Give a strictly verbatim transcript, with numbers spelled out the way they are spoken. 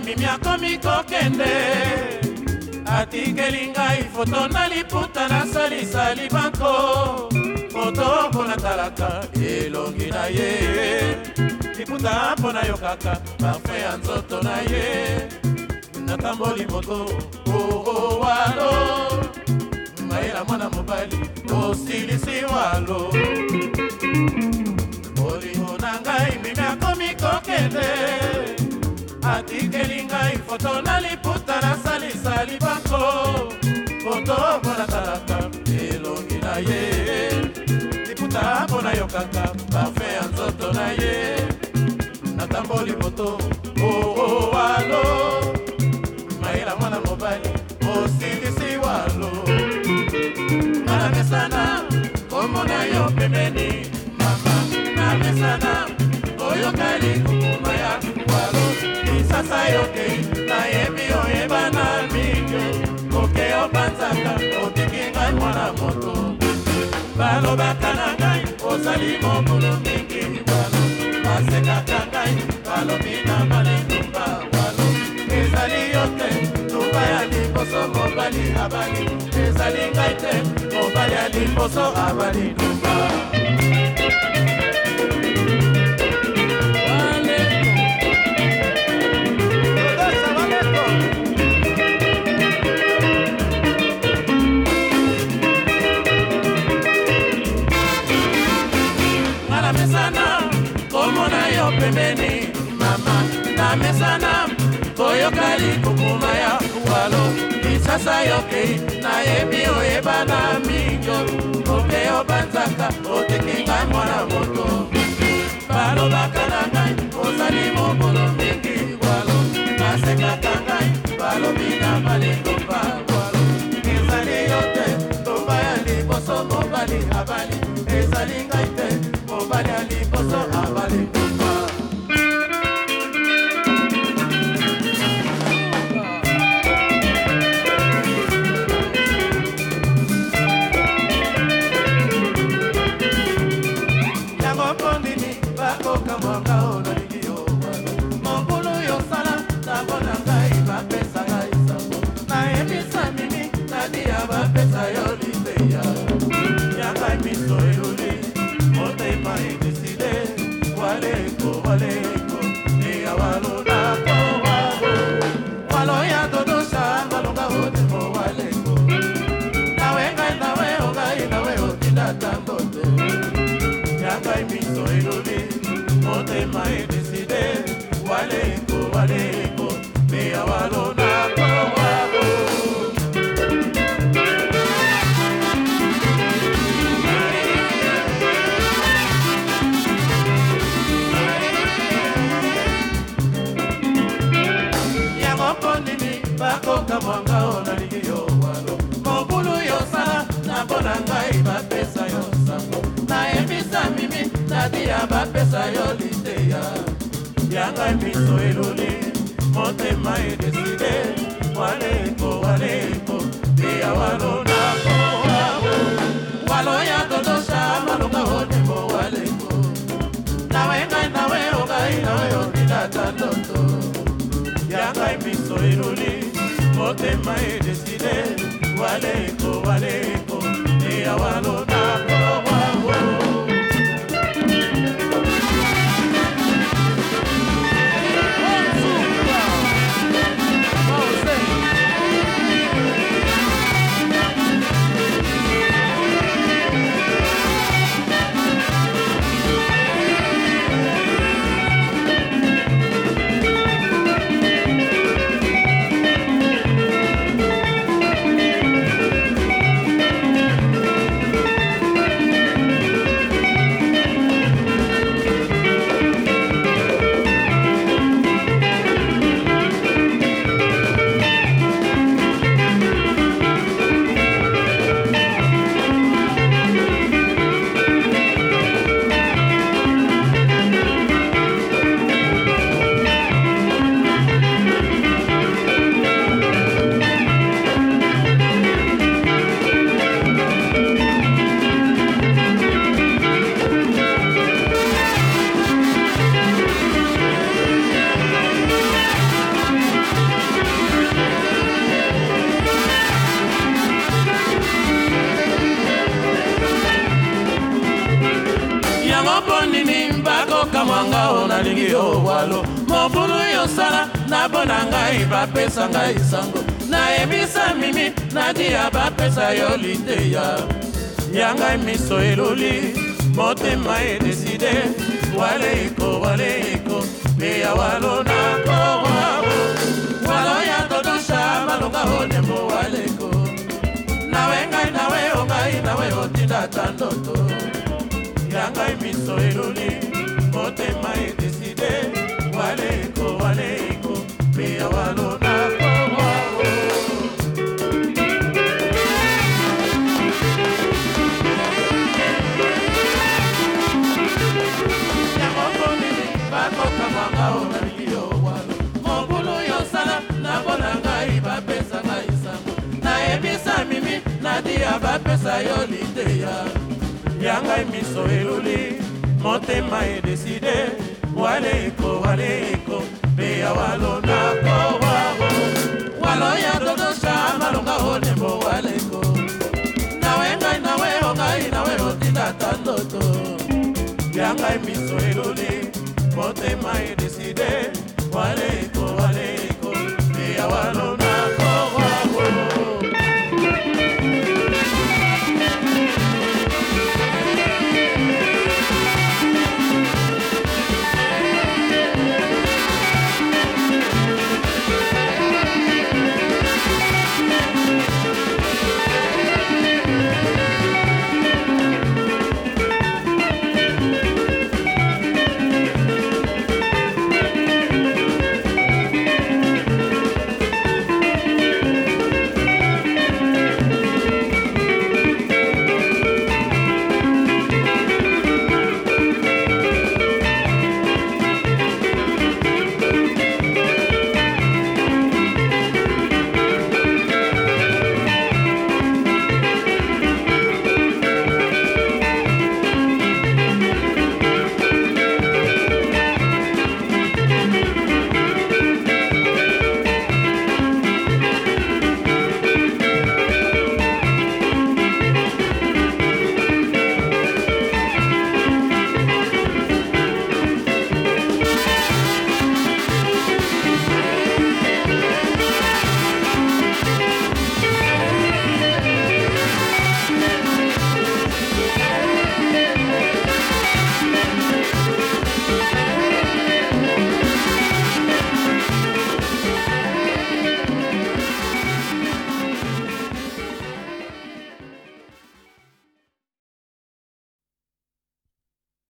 mimi akomi kokende atikeli ngai foto na liputa nasalisa libanko foto mpo natalaka elongi na ye liputa mpo nayokaka parfum ya nzoto na ye natamboli moto oo walo mayela mwana mobali osilisi walo bolingo na ngai mimi akomi kokende atikeli ngai foto na liputa nasalisa libanko foto mpo natalaka elongi na ye liputa mpo nayokaka parfum ya nzoto na ye natamboli moto oo walo mayela mwana mobali osilisi walo namesana komona yo pembeni mama namesana oyokali kukuma ya walo isasa yoke nayebi oyeba na mingi oke opanzaka otikingai mwana moto balobaka na ngai ozali mokolo mingi walo basekaka ngai balobi na malendumba walo ezali yo te tumba ya liboso mobali abali ezali ngai te mobali ya liboso abali dumba pembeni mama namesana koyokali kukuma ya walo isasa yoke nayebi oyeba na mingi oke obanzaka otekinga mwana moto balobaka na ngai ozali mokolo mingi walo nasekaka ngai balobi na malengomba walo ezali yo te tomba ya liboso mobali abali ezali ngai te mobali ya liboso abali bapesa yo liteya yanga miso eluli motema edeside waleko waleko eya walo nako wabo walo ya totosha malunga hotembo waleko nawe ngai nawe ogai nawe okidata ndoto yanga miso eluli motema edeside waleko waleko eya walo nako wabo yango mpo nini bakoka mwanga o nalingi yo walo mobulu yosala na bona ngai bapesa ngai sango nayebisa mimi nadia bapesa yo lindeya ya ngai miso eloli motema edeside waleiko waleiko meya walo nakowao walo ya todosha malonga onembo waleko nawe ngai nawe o ngai nawe otinda tandoto ya ngai miso eloli motema edeside waleiko waleiko meya walo nakowao bakoka mwanga o nalingi yo walo mobulu yosala na bona ngai bapesa ngai sango nayebisa mimi nadia bapesa yo lindeya ya ngai miso eluli motema edeside waleiko waleiko meya walo nakowao walo ya dodosha malonga onembo waleko nawe ngai nawe o ngai nawe otinda tandoto ya ngai miso eluli motema edeside waleiko waleiko meya walo